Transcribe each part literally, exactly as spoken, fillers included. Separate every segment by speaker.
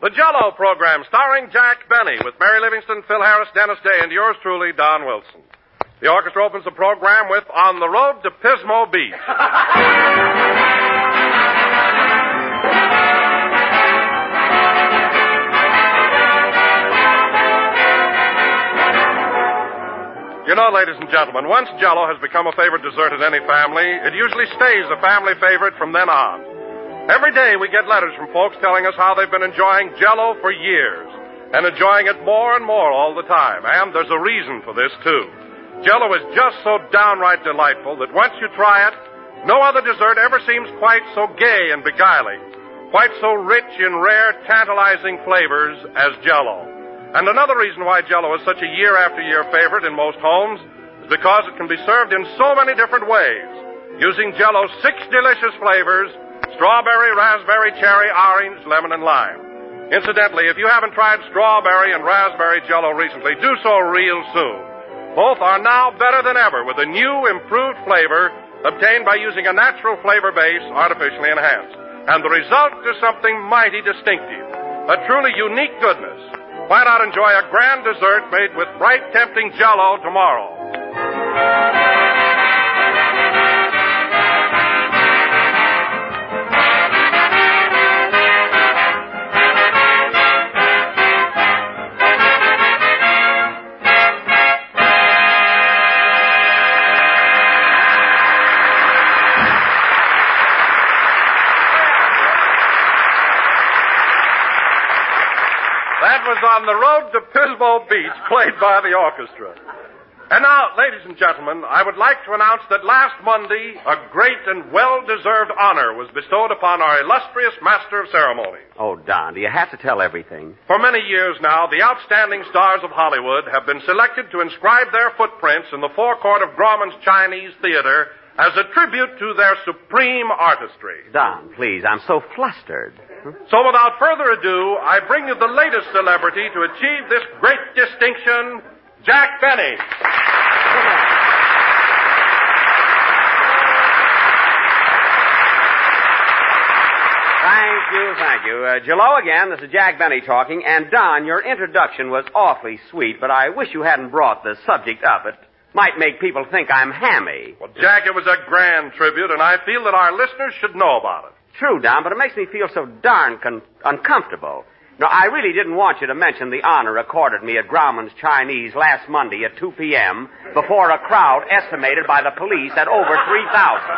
Speaker 1: The Jell-O program, starring Jack Benny, with Mary Livingston, Phil Harris, Dennis Day, and yours truly, Don Wilson. The orchestra opens the program with On the Road to Pismo Beach. You know, ladies and gentlemen, once Jell-O has become a favorite dessert at any family, it usually stays a family favorite from then on. Every day we get letters from folks telling us how they've been enjoying Jell-O for years, and enjoying it more and more all the time. And there's a reason for this, too. Jell-O is just so downright delightful that once you try it, no other dessert ever seems quite so gay and beguiling, quite so rich in rare, tantalizing flavors as Jell-O. And another reason why Jell-O is such a year-after-year favorite in most homes is because it can be served in so many different ways, using Jell-O's six delicious flavors: strawberry, raspberry, cherry, orange, lemon, and lime. Incidentally, if you haven't tried strawberry and raspberry Jell-O recently, do so real soon. Both are now better than ever with a new, improved flavor obtained by using a natural flavor base artificially enhanced. And the result is something mighty distinctive, a truly unique goodness. Why not enjoy a grand dessert made with bright, tempting Jell-O tomorrow? That was On the Road to Pismo Beach, played by the orchestra. And now, ladies and gentlemen, I would like to announce that last Monday, a great and well-deserved honor was bestowed upon our illustrious Master of Ceremonies.
Speaker 2: Oh, Don, do you have to tell everything?
Speaker 1: For many years now, the outstanding stars of Hollywood have been selected to inscribe their footprints in the forecourt of Grauman's Chinese Theater as a tribute to their supreme artistry.
Speaker 2: Don, please, I'm so flustered.
Speaker 1: So without further ado, I bring you the latest celebrity to achieve this great distinction, Jack Benny.
Speaker 2: Thank you, thank you. Uh, Jell-O again, this is Jack Benny talking. And Don, your introduction was awfully sweet, but I wish you hadn't brought the subject up. It might make people think I'm hammy.
Speaker 1: Well, Jack, it was a grand tribute, and I feel that our listeners should know about it.
Speaker 2: True, Don, but it makes me feel so darn con- uncomfortable. No, I really didn't want you to mention the honor accorded me at Grauman's Chinese last Monday at two p.m. before a crowd estimated by the police at over three thousand.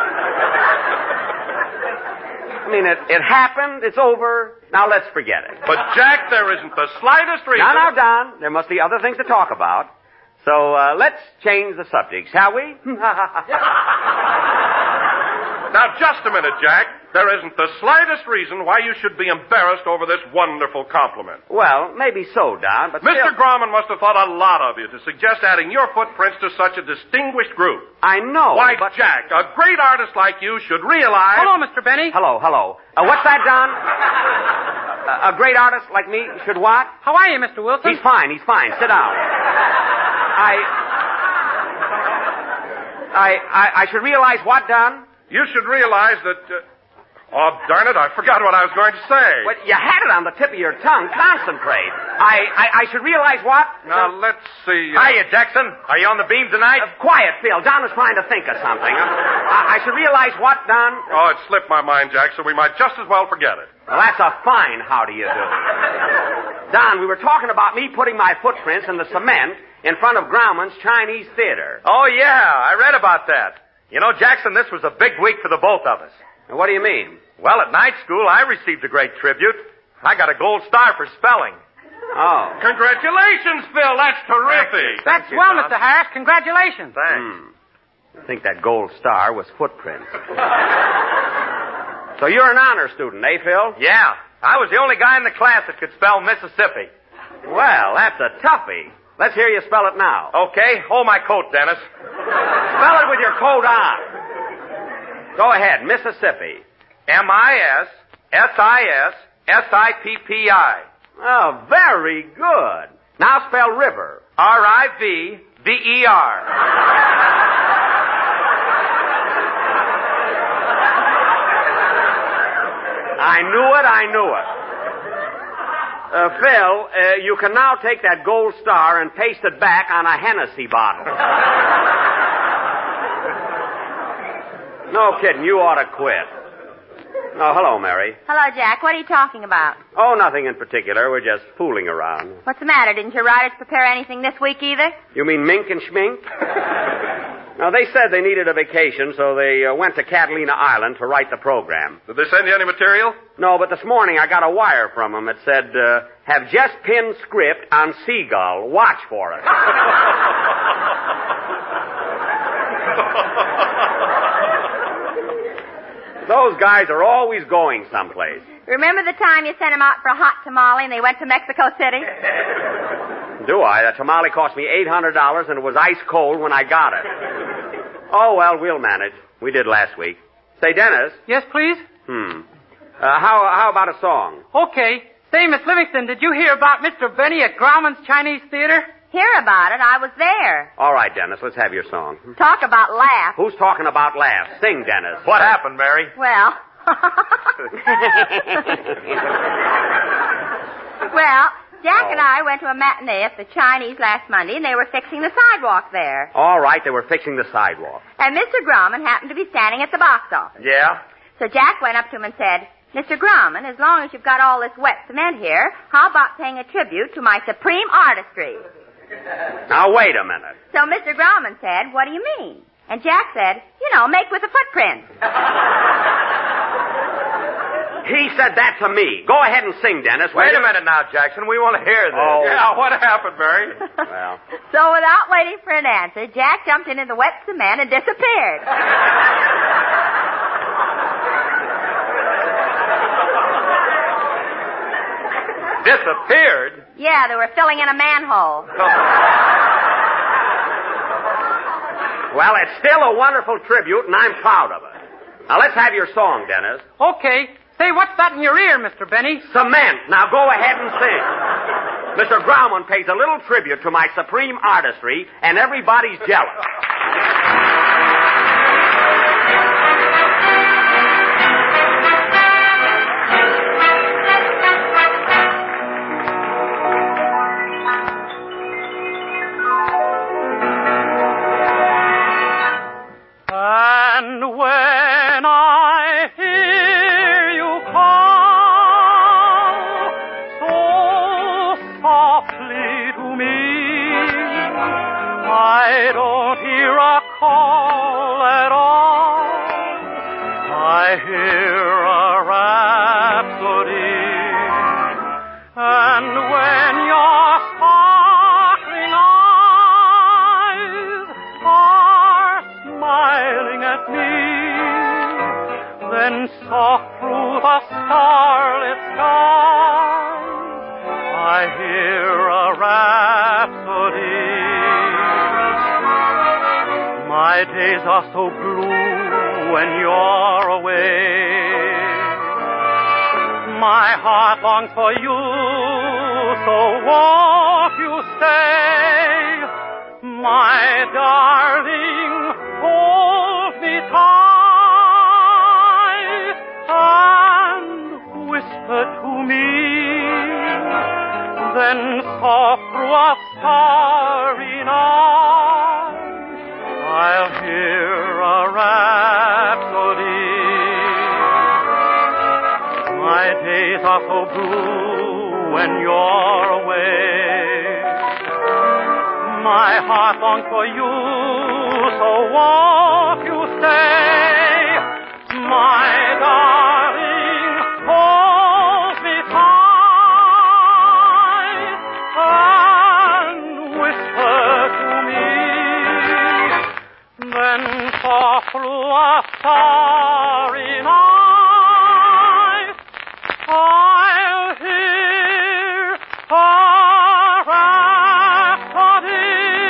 Speaker 2: I mean, it, it happened, it's over, now let's forget it.
Speaker 1: But, Jack, there isn't the slightest reason...
Speaker 2: Now, now, Don, there must be other things to talk about. So, uh, let's change the subject, shall we?
Speaker 1: Now, just a minute, Jack. There isn't the slightest reason why you should be embarrassed over this wonderful compliment.
Speaker 2: Well, maybe so, Don, but
Speaker 1: Mister
Speaker 2: still...
Speaker 1: Grauman must have thought a lot of you to suggest adding your footprints to such a distinguished group.
Speaker 2: I know,
Speaker 1: Why,
Speaker 2: but...
Speaker 1: Jack, a great artist like you should realize...
Speaker 3: Hello, Mister Benny.
Speaker 2: Hello, hello. Uh, what's that, Don? a, a great artist like me should what?
Speaker 3: How are you, Mister Wilson?
Speaker 2: He's fine, he's fine. Sit down. I... I, I, I should realize what, Don?
Speaker 1: You should realize that... Uh... Oh, darn it, I forgot what I was going to say.
Speaker 2: Well, you had it on the tip of your tongue. Concentrate. I, I, I should realize what?
Speaker 1: Now,
Speaker 2: the...
Speaker 1: let's see. Uh...
Speaker 4: Hiya, Jackson. Are you on the beam tonight?
Speaker 2: Uh, quiet, Phil. Don was trying to think of something. Uh, I, I should realize what, Don?
Speaker 1: Oh, it slipped my mind, Jack, so we might just as well forget it.
Speaker 2: Well, that's a fine how do you do. Don, we were talking about me putting my footprints in the cement in front of Grauman's Chinese Theater.
Speaker 4: Oh, yeah, I read about that. You know, Jackson, this was a big week for the both of us.
Speaker 2: Now, what do you mean?
Speaker 4: Well, at night school, I received a great tribute. I got a gold star for spelling.
Speaker 2: Oh.
Speaker 1: Congratulations, Phil. That's terrific.
Speaker 3: That's
Speaker 4: you,
Speaker 3: well,
Speaker 4: Don.
Speaker 3: Mister Harris. Congratulations.
Speaker 4: Thanks.
Speaker 2: Hmm. I think that gold star was footprints. So you're an honor student, eh, Phil?
Speaker 4: Yeah, I was the only guy in the class that could spell Mississippi.
Speaker 2: Well, that's a toughie. Let's hear you spell it now.
Speaker 4: Okay, hold my coat, Dennis.
Speaker 2: Spell it with your coat on. Go ahead, Mississippi.
Speaker 4: M I S S I S S I P P I.
Speaker 2: Oh, very good. Now spell river.
Speaker 4: R I V V E R.
Speaker 2: I knew it, I knew it. Uh, Phil, uh, you can now take that gold star and paste it back on a Hennessy bottle. No kidding, you ought to quit. Oh, hello, Mary.
Speaker 5: Hello, Jack. What are you talking about?
Speaker 2: Oh, nothing in particular. We're just fooling around.
Speaker 5: What's the matter? Didn't your writers prepare anything this week either?
Speaker 2: You mean Mink and Schmink? No, they said they needed a vacation, so they uh, went to Catalina Island to write the program.
Speaker 1: Did they send you any material?
Speaker 2: No, but this morning I got a wire from them that said, uh, have just pinned script on Seagull. Watch for it. Those guys are always going someplace.
Speaker 5: Remember the time you sent them out for a hot tamale and they went to Mexico City?
Speaker 2: Do I? That tamale cost me eight hundred dollars and it was ice cold when I got it. Oh, well, we'll manage. We did last week. Say, Dennis.
Speaker 3: Yes, please?
Speaker 2: Hmm. Uh, how, how about a song?
Speaker 3: Okay. Say, Miss Livingston, did you hear about Mister Benny at Grauman's Chinese Theater?
Speaker 5: Hear about it. I was there.
Speaker 2: All right, Dennis, let's have your song.
Speaker 5: Talk about laugh.
Speaker 2: Who's talking about laughs? Sing, Dennis.
Speaker 4: What happened, Mary?
Speaker 5: Well. Well, Jack and I went to a matinee at the Chinese last Monday, and they were fixing the sidewalk there.
Speaker 2: All right, they were fixing the sidewalk.
Speaker 5: And Mister Grauman happened to be standing at the box office.
Speaker 4: Yeah?
Speaker 5: So Jack went up to him and said, Mister Grauman, as long as you've got all this wet cement here, how about paying a tribute to my supreme artistry?
Speaker 2: Now, wait a minute.
Speaker 5: So Mister Grauman said, what do you mean? And Jack said, you know, make with a footprint.
Speaker 2: He said that to me. Go ahead and sing, Dennis.
Speaker 4: Wait a minute now, Jackson. We want to hear this.
Speaker 2: Oh.
Speaker 1: Yeah, what happened, Mary?
Speaker 2: Well.
Speaker 5: So without waiting for an answer, Jack jumped into the wet cement and disappeared.
Speaker 4: Disappeared?
Speaker 5: Yeah, they were filling in a manhole.
Speaker 2: Well, it's still a wonderful tribute, and I'm proud of it. Now, let's have your song, Dennis.
Speaker 3: Okay. Say, what's that in your ear, Mister Benny?
Speaker 2: Cement. Now, go ahead and sing. Mister Grauman pays a little tribute to my supreme artistry, and everybody's jealous.
Speaker 3: And when I hear you call so softly to me, I don't hear a call at all. I hear a rhapsody. And when your sparkling eyes are smiling at me, then soft through the starlit skies I hear a rhapsody. My days are so blue when you're away. My heart longs for you, so won't you stay? My darling, hold me tight and whisper to me. Then soft through a starry night I'll hear a rhapsody. My days are so blue when you're away. My heart longs for you, so won't you stay? My darling, hold me tight and whisper to me. Then soft through a starry night I'll hear a rhapsody.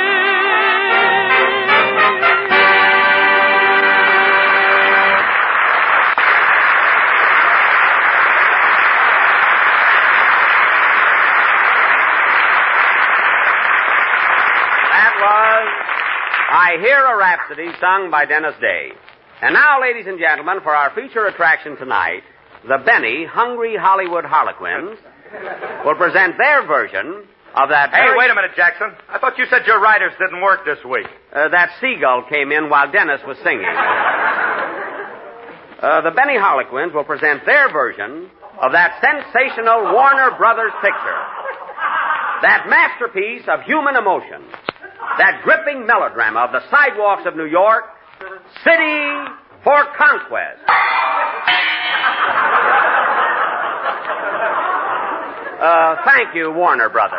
Speaker 2: That was I Hear a Rhapsody, sung by Dennis Day. And now, ladies and gentlemen, for our feature attraction tonight, the Benny Hungry Hollywood Harlequins, will present their version of that...
Speaker 4: Hey,
Speaker 2: very...
Speaker 4: wait a minute, Jackson. I thought you said your writers didn't work this week.
Speaker 2: Uh, that seagull came in while Dennis was singing. Uh, the Benny Harlequins will present their version of that sensational Warner Brothers picture. That masterpiece of human emotion. That gripping melodrama of the sidewalks of New York, City for Conquest. Uh, thank you, Warner Brothers.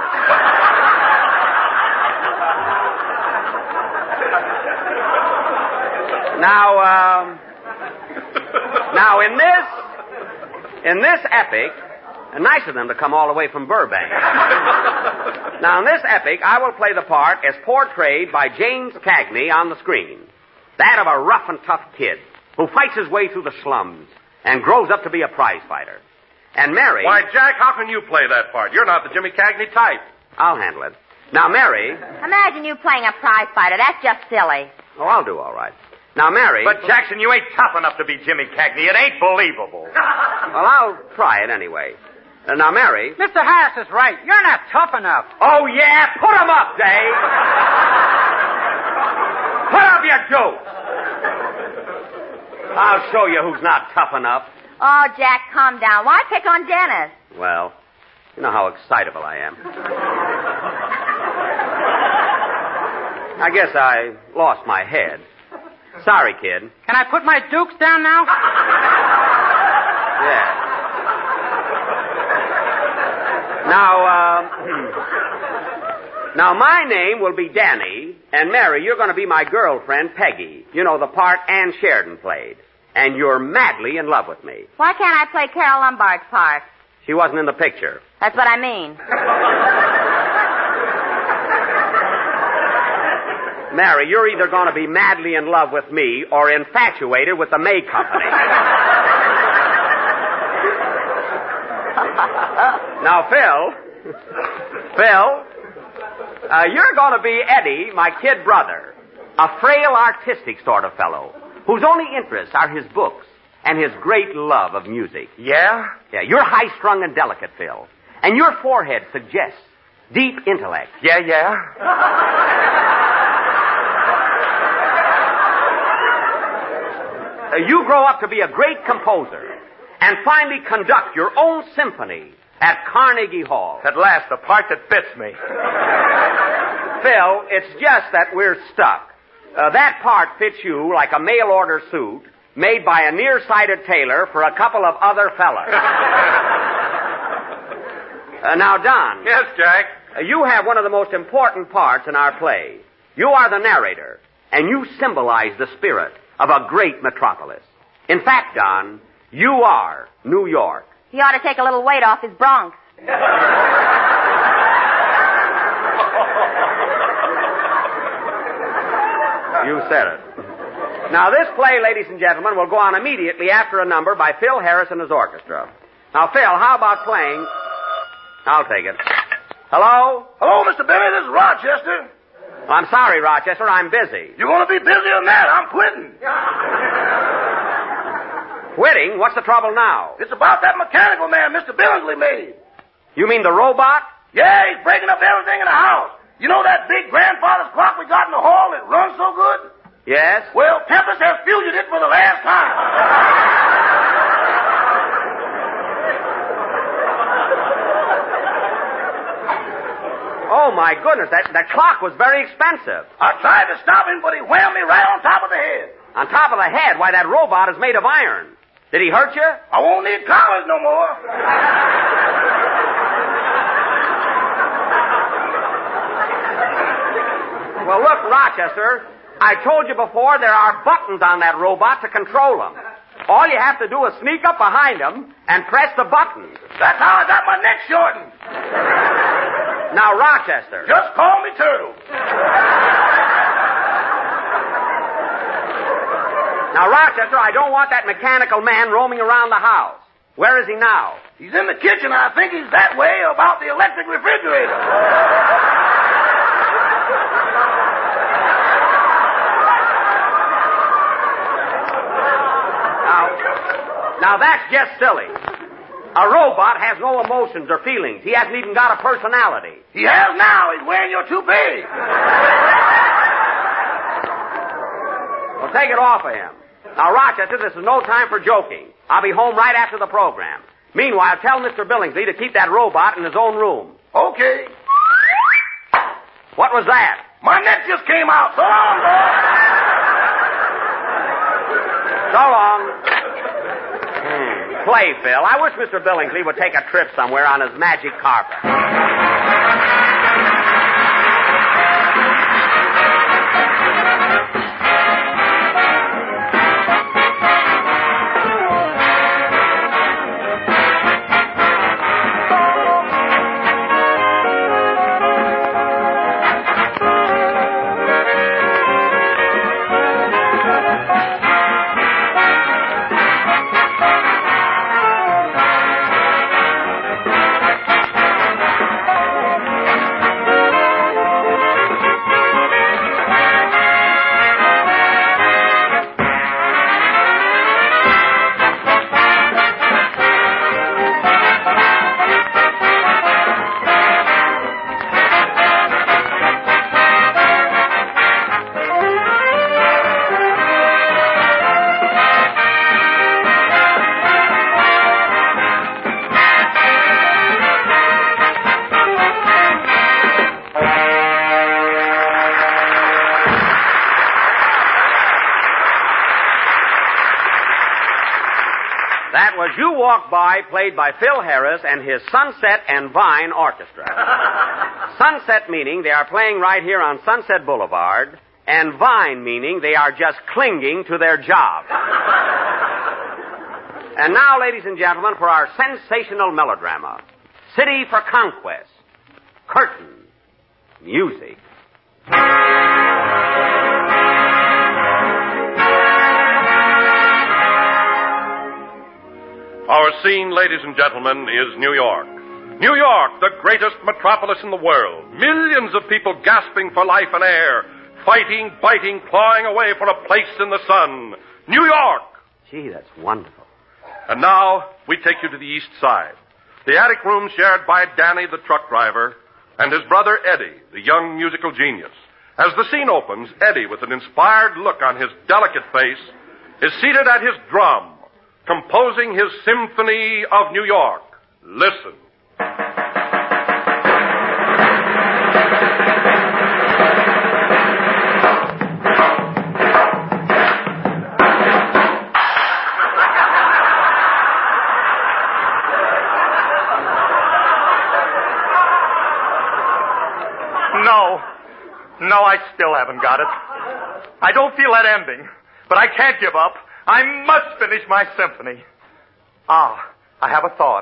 Speaker 2: Now, um, now in this, in this epic, uh, nice of them to come all the way from Burbank. Now, in this epic, I will play the part as portrayed by James Cagney on the screen. That of a rough and tough kid who fights his way through the slums and grows up to be a prize fighter. And Mary...
Speaker 1: Why, Jack, how can you play that part? You're not the Jimmy Cagney type.
Speaker 2: I'll handle it. Now, Mary...
Speaker 5: Imagine you playing a prize fighter. That's just silly.
Speaker 2: Oh, I'll do all right. Now, Mary...
Speaker 4: But, Jackson, you ain't tough enough to be Jimmy Cagney. It ain't believable.
Speaker 2: Well, I'll try it anyway. Uh, now, Mary...
Speaker 6: Mister Harris is right. You're not tough enough.
Speaker 2: Oh, yeah? Put 'em up, Dave. Put up your jokes. I'll show you who's not tough enough.
Speaker 5: Oh, Jack, calm down. Why pick on Dennis?
Speaker 2: Well, you know how excitable I am. I guess I lost my head. Sorry, kid.
Speaker 6: Can I put my dukes down now?
Speaker 2: Yeah. Now, uh, now my name will be Danny, and Mary, you're going to be my girlfriend, Peggy. You know, the part Ann Sheridan played. And you're madly in love with me.
Speaker 5: Why can't I play Carol Lombard's part?
Speaker 2: She wasn't in the picture.
Speaker 5: That's what I mean.
Speaker 2: Mary, you're either going to be madly in love with me or infatuated with the May Company. Now, Phil, Phil, uh, you're going to be Eddie, my kid brother, a frail, artistic sort of fellow whose only interests are his books and his great love of music.
Speaker 4: Yeah?
Speaker 2: Yeah, you're high-strung and delicate, Phil, and your forehead suggests deep intellect.
Speaker 4: Yeah, yeah.
Speaker 2: Uh, you grow up to be a great composer and finally conduct your own symphony at Carnegie Hall.
Speaker 4: At last, the part that fits me.
Speaker 2: Phil, it's just that we're stuck. Uh, that part fits you like a mail-order suit made by a nearsighted tailor for a couple of other fellas. uh, now, Don.
Speaker 1: Yes, Jack?
Speaker 2: Uh, you have one of the most important parts in our play. You are the narrator, and you symbolize the spirit of a great metropolis. In fact, Don, you are New York.
Speaker 5: He ought to take a little weight off his Bronx.
Speaker 2: You said it. Now, this play, ladies and gentlemen, will go on immediately after a number by Phil Harris and his orchestra. Now, Phil, how about playing... I'll take it. Hello?
Speaker 7: Hello, Mister Billy. This is Rochester.
Speaker 2: Well, I'm sorry, Rochester. I'm busy.
Speaker 7: You're going to be busier than that. I'm quitting.
Speaker 2: Quitting? What's the trouble now?
Speaker 7: It's about that mechanical man Mister Billingsley made.
Speaker 2: You mean the robot?
Speaker 7: Yeah, he's breaking up everything in the house. You know that big grandfather's clock we got in the hall that runs so good?
Speaker 2: Yes?
Speaker 7: Well, Tempest has fused it for the last time.
Speaker 2: Oh, my goodness. That, that clock was very expensive.
Speaker 7: I tried to stop him, but he whammed me right on top of the head.
Speaker 2: On top of the head? Why, that robot is made of iron. Did he hurt you?
Speaker 7: I won't need collars no more.
Speaker 2: Well, look, Rochester, I told you before there are buttons on that robot to control him. All you have to do is sneak up behind him and press the button.
Speaker 7: That's how I got my neck shortened.
Speaker 2: Now, Rochester.
Speaker 7: Just call me Turtle.
Speaker 2: Now, Rochester, I don't want that mechanical man roaming around the house. Where is he now?
Speaker 7: He's in the kitchen. I think he's that way about the electric refrigerator. Now,
Speaker 2: now that's just silly. A robot has no emotions or feelings. He hasn't even got a personality.
Speaker 7: He has now. He's wearing your toupee.
Speaker 2: Well, take it off of him. Now, Rochester, this is no time for joking. I'll be home right after the program. Meanwhile, tell Mister Billingsley to keep that robot in his own room.
Speaker 7: Okay.
Speaker 2: What was that?
Speaker 7: My neck just came out. So long, boy.
Speaker 2: So long. Hmm. Play, Phil. I wish Mister Billingsley would take a trip somewhere on his magic carpet. You Walk By, played by Phil Harris and his Sunset and Vine Orchestra. Sunset meaning they are playing right here on Sunset Boulevard, and Vine meaning they are just clinging to their job. And now, ladies and gentlemen, for our sensational melodrama, City for Conquest, Curtain, Music.
Speaker 1: Our scene, ladies and gentlemen, is New York. New York, the greatest metropolis in the world. Millions of people gasping for life and air, fighting, biting, clawing away for a place in the sun. New York!
Speaker 2: Gee, that's wonderful.
Speaker 1: And now, we take you to the East Side. The attic room shared by Danny, the truck driver, and his brother Eddie, the young musical genius. As the scene opens, Eddie, with an inspired look on his delicate face, is seated at his drum, composing his Symphony of New York. Listen.
Speaker 4: No. No, I still haven't got it. I don't feel that ending, but I can't give up. I must finish my symphony. Ah, I have a thought.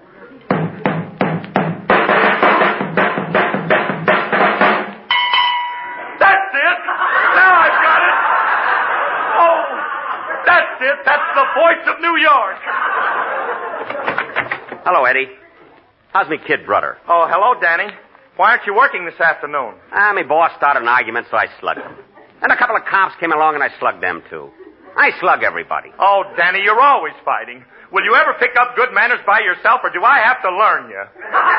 Speaker 4: That's it! Now I've got it! Oh, that's it! That's the voice of New York!
Speaker 2: Hello, Eddie. How's me kid brother?
Speaker 4: Oh, hello, Danny. Why aren't you working this afternoon?
Speaker 2: Ah, my boss started an argument, so I slugged him. And a couple of cops came along and I slugged them, too. I slug everybody.
Speaker 4: Oh, Danny, you're always fighting. Will you ever pick up good manners by yourself, or do I have to learn you?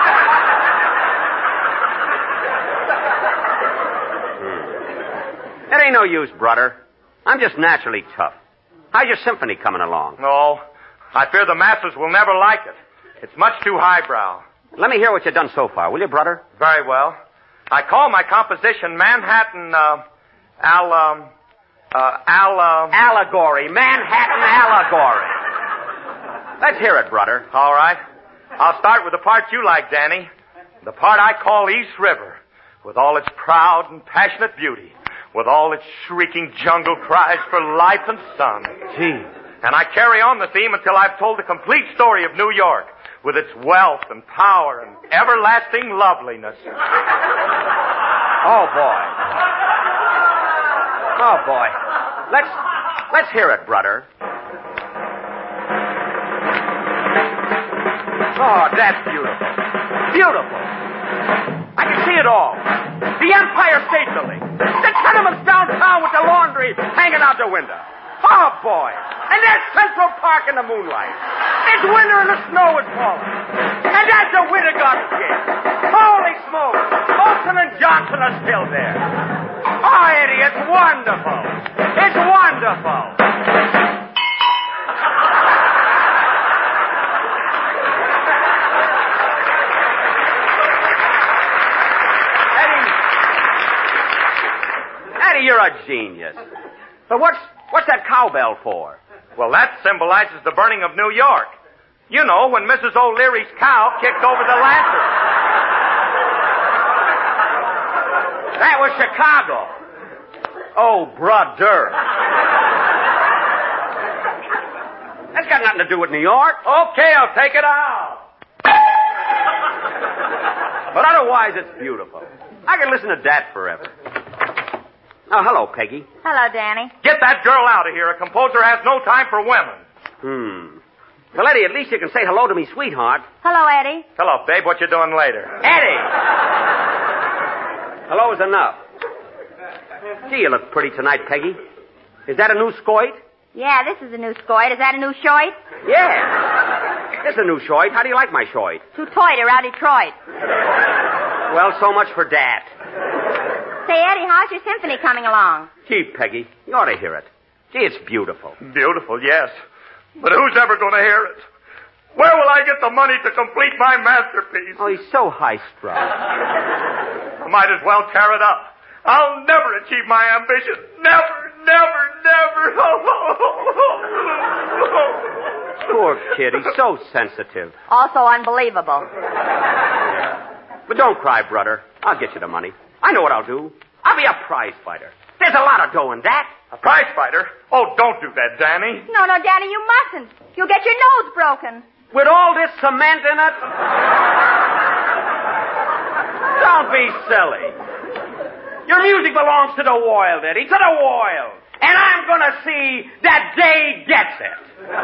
Speaker 2: hmm. That ain't no use, brother. I'm just naturally tough. How's your symphony coming along?
Speaker 4: No, I fear the masses will never like it. It's much too highbrow.
Speaker 2: Let me hear what you've done so far, will you, brother?
Speaker 4: Very well. I call my composition Manhattan, uh, Al, um... Uh, Al, uh...
Speaker 2: Allegory. Manhattan Allegory. Let's hear it, brother.
Speaker 4: All right. I'll start with the part you like, Danny. The part I call East River, with all its proud and passionate beauty, with all its shrieking jungle cries for life and sun.
Speaker 2: Gee.
Speaker 4: And I carry on the theme until I've told the complete story of New York, with its wealth and power and everlasting loveliness.
Speaker 2: Oh, boy. Oh, boy. Let's, let's hear it, brother. Oh, that's beautiful. Beautiful. I can see it all. The Empire State Building. The tenements downtown with the laundry hanging out the window. Oh, boy. And there's Central Park in the moonlight. The It's winter and the snow is falling. And that's a winter garden kid. Holy smoke! Olson and Johnson are still there. Oh, Eddie, it's wonderful. It's wonderful. Eddie, Eddie, you're a genius. But what's what's that cowbell for?
Speaker 4: Well, that symbolizes the burning of New York. You know, when Missus O'Leary's cow kicked over the lantern.
Speaker 2: That was Chicago. Oh, brother. That's got nothing to do with New York.
Speaker 4: Okay, I'll take it out.
Speaker 2: But otherwise, it's beautiful. I can listen to that forever. Oh, hello, Peggy.
Speaker 5: Hello, Danny.
Speaker 4: Get that girl out of here. A composer has no time for women.
Speaker 2: Hmm. Well, Eddie, at least you can say hello to me, sweetheart.
Speaker 5: Hello, Eddie.
Speaker 4: Hello, babe. What you doing later?
Speaker 2: Eddie! Hello is enough. Gee, you look pretty tonight, Peggy. Is that a new skoit?
Speaker 5: Yeah, this is a new skoit. Is that a new shoit?
Speaker 2: Yeah. This is a new shoit. How do you like my shoit?
Speaker 5: Too toit around Detroit.
Speaker 2: Well, so much for that.
Speaker 5: Say, Eddie, how's your symphony coming along?
Speaker 2: Gee, Peggy, you ought to hear it. Gee, it's beautiful.
Speaker 4: Beautiful, yes. But who's ever going to hear it? Where will I get the money to complete my masterpiece?
Speaker 2: Oh, he's so high-strung.
Speaker 4: I might as well tear it up. I'll never achieve my ambition. Never, never, never.
Speaker 2: Poor kid, he's so sensitive.
Speaker 5: Also unbelievable.
Speaker 2: But don't cry, brother. I'll get you the money. I know what I'll do. I'll be a prize fighter. There's a lot of dough in that.
Speaker 4: A prize fighter? Oh, don't do that, Danny.
Speaker 5: No, no, Danny, you mustn't. You'll get your nose broken.
Speaker 2: With all this cement in it? Don't be silly. Your music belongs to the world, Eddie, to the world. And I'm going to see that Day gets it.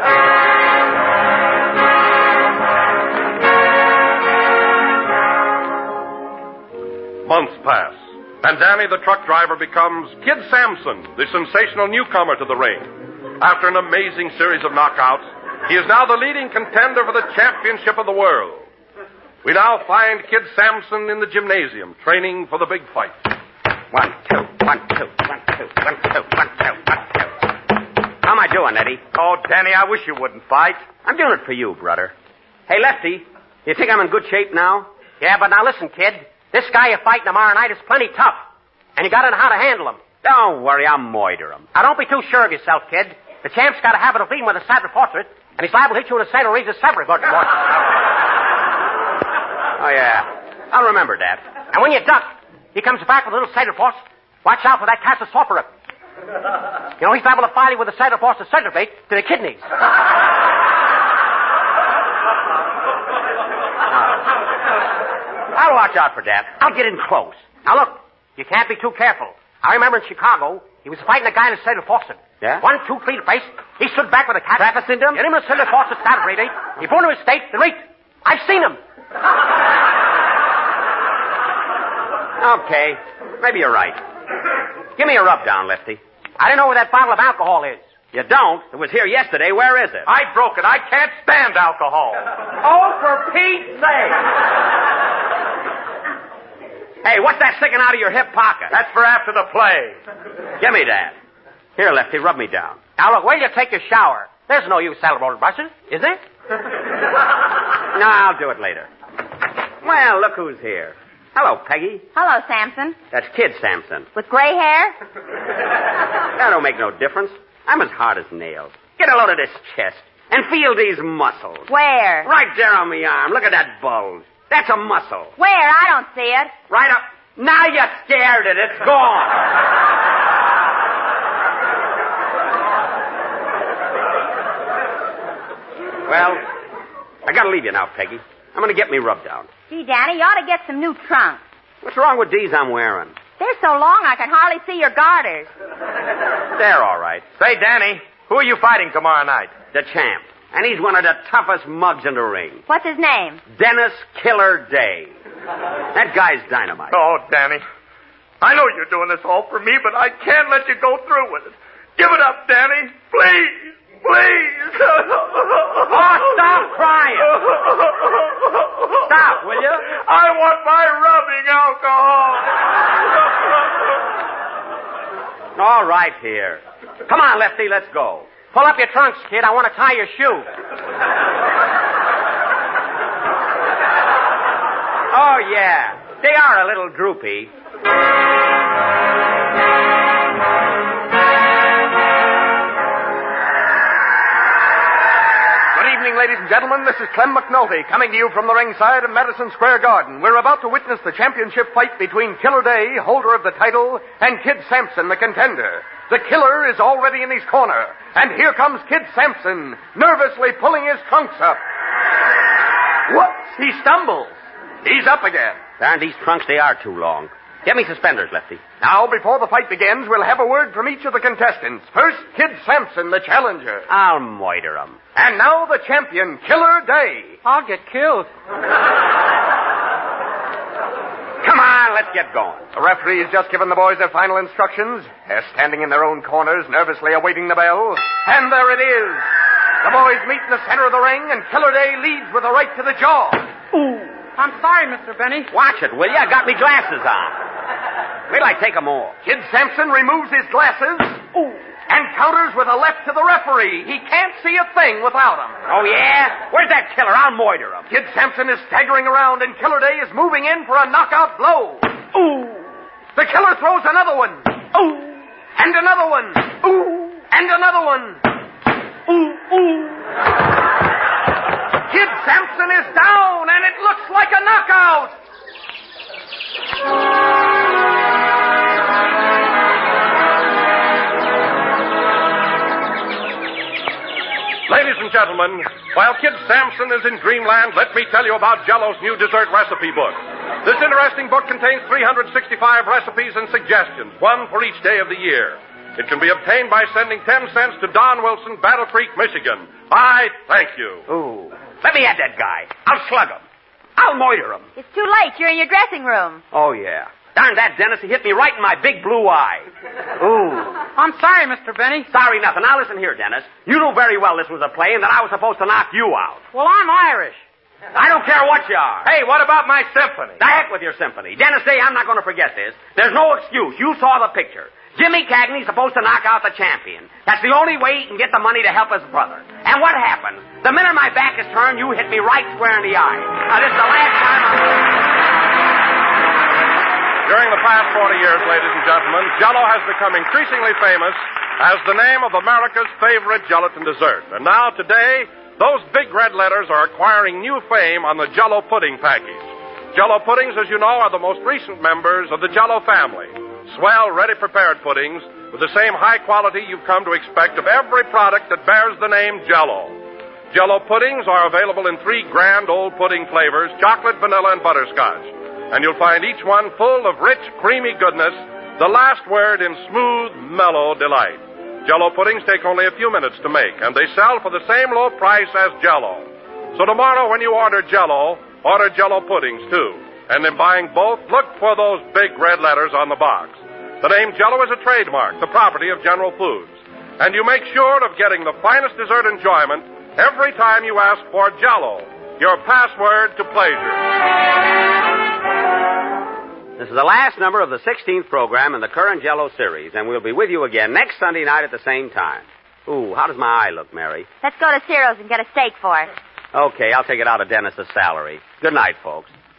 Speaker 1: Months pass, and Danny the truck driver becomes Kid Sampson, the sensational newcomer to the ring. After an amazing series of knockouts, he is now the leading contender for the championship of the world. We now find Kid Sampson in the gymnasium, training for the big fight.
Speaker 2: One, two, one, two, one, two, one, two, one, two, one, two. How am I doing, Eddie?
Speaker 4: Oh, Danny, I wish you wouldn't fight.
Speaker 2: I'm doing it for you, brother. Hey, Lefty, you think I'm in good shape now?
Speaker 6: Yeah, but now listen, kid. This guy you're fighting tomorrow night is plenty tough. And you gotta know how to handle him.
Speaker 2: Don't worry, I'll moiter him.
Speaker 6: Now, don't be too sure of yourself, kid. The champ's got a habit of leading with a saddle portrait, and he's liable to hit you with a saddle razor several good portraits.
Speaker 2: Oh, yeah. I'll remember that.
Speaker 6: And when you duck, he comes back with a little saddle force. Watch out for that Castle Sorcerer. You know, he's liable to file you with a saddle force to circulate to the kidneys.
Speaker 2: I'll watch out for that. I'll get in close.
Speaker 6: Now, look, you can't be too careful. I remember in Chicago, he was fighting a guy in a saddle force.
Speaker 2: Yeah?
Speaker 6: One, two, three to face. He stood back with a cat.
Speaker 2: Travis into him?
Speaker 6: Get him in a saddle force to start rate. He flew into his state, the rate. I've seen him.
Speaker 2: Okay. Maybe you're right. Give me a rub down, Lefty.
Speaker 6: I don't know where that bottle of alcohol is.
Speaker 2: You don't? It was here yesterday. Where is it?
Speaker 4: I broke it. I can't stand alcohol.
Speaker 2: Oh, for Pete's sake! Hey, what's that sticking out of your hip pocket?
Speaker 4: That's for after the play.
Speaker 2: Give me that. Here, Lefty, rub me down.
Speaker 6: Now, look, wait till you take your shower. There's no use saddle roller brushes, is there?
Speaker 2: No, I'll do it later. Well, look who's here. Hello, Peggy.
Speaker 5: Hello, Sampson.
Speaker 2: That's Kid Sampson.
Speaker 5: With gray hair?
Speaker 2: That don't make no difference. I'm as hard as nails. Get a load of this chest and feel these muscles.
Speaker 5: Where?
Speaker 2: Right there on my arm. Look at that bulge. That's a muscle.
Speaker 5: Where? I don't see it.
Speaker 2: Right up. Now you scared it. It's gone. Well, I gotta leave you now, Peggy. I'm gonna get me rubbed down.
Speaker 5: Gee, Danny, you ought to get some new trunks.
Speaker 2: What's wrong with these I'm wearing?
Speaker 5: They're so long I can hardly see your garters.
Speaker 2: They're all right.
Speaker 4: Say, Danny, who are you fighting tomorrow night?
Speaker 2: The champ. And he's one of the toughest mugs in the ring.
Speaker 5: What's his name?
Speaker 2: Dennis Killer Day. That guy's dynamite.
Speaker 4: Oh, Danny. I know you're doing this all for me, but I can't let you go through with it. Give it up, Danny. Please.
Speaker 7: Please.
Speaker 2: Oh, stop crying. Stop, will you?
Speaker 7: I want my rubbing alcohol.
Speaker 2: All right, here. Come on, Lefty, let's go.
Speaker 6: Pull up your trunks, kid. I want to tie your shoe.
Speaker 2: Oh, yeah. They are a little droopy.
Speaker 8: Ladies and gentlemen, this is Clem McNulty coming to you from the ringside of Madison Square Garden. We're about to witness the championship fight between Killer Day, holder of the title, and Kid Sampson, the contender. The killer is already in his corner, and here comes Kid Sampson, nervously pulling his trunks up. Whoops! He stumbles. He's up again.
Speaker 2: Darn, these trunks, they are too long. Get me suspenders, Lefty.
Speaker 8: Now, before the fight begins, we'll have a word from each of the contestants. First, Kid Sampson, the challenger.
Speaker 2: I'll moiter him.
Speaker 8: And now the champion, Killer Day.
Speaker 6: I'll get killed.
Speaker 2: Come on, let's get going.
Speaker 8: The referee has just given the boys their final instructions. They're standing in their own corners, nervously awaiting the bell. And there it is. The boys meet in the center of the ring, and Killer Day leads with a right to the jaw.
Speaker 6: Ooh. I'm sorry, Mister Benny.
Speaker 2: Watch it, will you? I got me glasses on. Wait till I take them off.
Speaker 8: Kid Sampson removes his glasses. Ooh. And counters with a left to the referee. He can't see a thing without them.
Speaker 2: Oh, yeah? Where's that killer? I'll moiter him.
Speaker 8: Kid Sampson is staggering around, and Killer Day is moving in for a knockout blow. Ooh. The killer throws another one. Ooh. And another one. Ooh. And another one. Ooh, ooh. Kid Sampson is down, and it looks like a knockout.
Speaker 1: Ladies and gentlemen, while Kid Sampson is in dreamland, let me tell you about Jell-O's new dessert recipe book. This interesting book contains three hundred sixty-five recipes and suggestions, one for each day of the year. It can be obtained by sending ten cents to Don Wilson, Battle Creek, Michigan. I thank you.
Speaker 2: Ooh. Let me at that guy. I'll slug him. I'll moiter him.
Speaker 5: It's too late. You're in your dressing room.
Speaker 2: Oh, yeah. Darn that, Dennis. He hit me right in my big blue eye. Ooh.
Speaker 6: I'm sorry, Mister Benny.
Speaker 2: Sorry nothing. Now listen here, Dennis. You knew very well this was a play and that I was supposed to knock you out.
Speaker 6: Well, I'm Irish.
Speaker 2: I don't care what you are.
Speaker 4: Hey, what about my symphony?
Speaker 2: The heck with your symphony. Dennis Day, I'm not going to forget this. There's no excuse. You saw the picture. Jimmy Cagney's supposed to knock out the champion. That's the only way he can get the money to help his brother. And what happened? The minute my back is turned, you hit me right square in the eye. Now, this is the last time I'm...
Speaker 1: During the past forty years, ladies and gentlemen, Jell-O has become increasingly famous as the name of America's favorite gelatin dessert. And now, today, those big red letters are acquiring new fame on the Jell-O pudding package. Jell-O puddings, as you know, are the most recent members of the Jell-O family. Swell, ready-prepared puddings with the same high quality you've come to expect of every product that bears the name Jell-O. Jell-O puddings are available in three grand old pudding flavors, chocolate, vanilla, and butterscotch. And you'll find each one full of rich, creamy goodness, the last word in smooth, mellow delight. Jell-O puddings take only a few minutes to make, and they sell for the same low price as Jell-O. So tomorrow when you order Jell-O, order Jell-O puddings, too. And in buying both, look for those big red letters on the box. The name Jell-O is a trademark, the property of General Foods. And you make sure of getting the finest dessert enjoyment every time you ask for Jell-O, your password to pleasure.
Speaker 2: This is the last number of the sixteenth program in the current Jell-O series, and we'll be with you again next Sunday night at the same time. Ooh, how does my eye look, Mary?
Speaker 5: Let's go to Ciro's and get a steak for it.
Speaker 2: Okay, I'll take it out of Dennis's salary. Good night, folks.